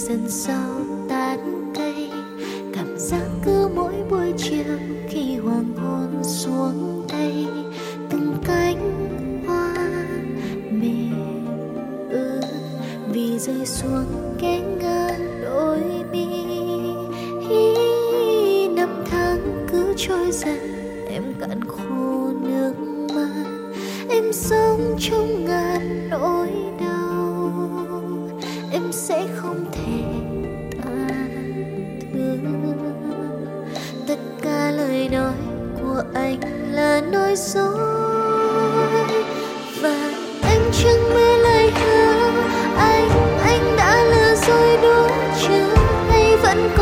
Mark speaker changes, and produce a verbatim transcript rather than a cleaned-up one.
Speaker 1: dần sau tán cây. Cảm giác cứ mỗi buổi chiều khi hoàng hôn xuống đây, từng cánh hoa mềm ướt vì rơi xuống kẽ ngang đôi mi. Hi, năm tháng cứ trôi dần, em cạn khô nước mắt, em sống trong ngàn nỗi đau, em sẽ không thể tha thứ. Tất cả lời nói của anh là nói dối, và em chẳng mê lời hứa anh, anh đã lừa dối đúng chưa, hay vẫn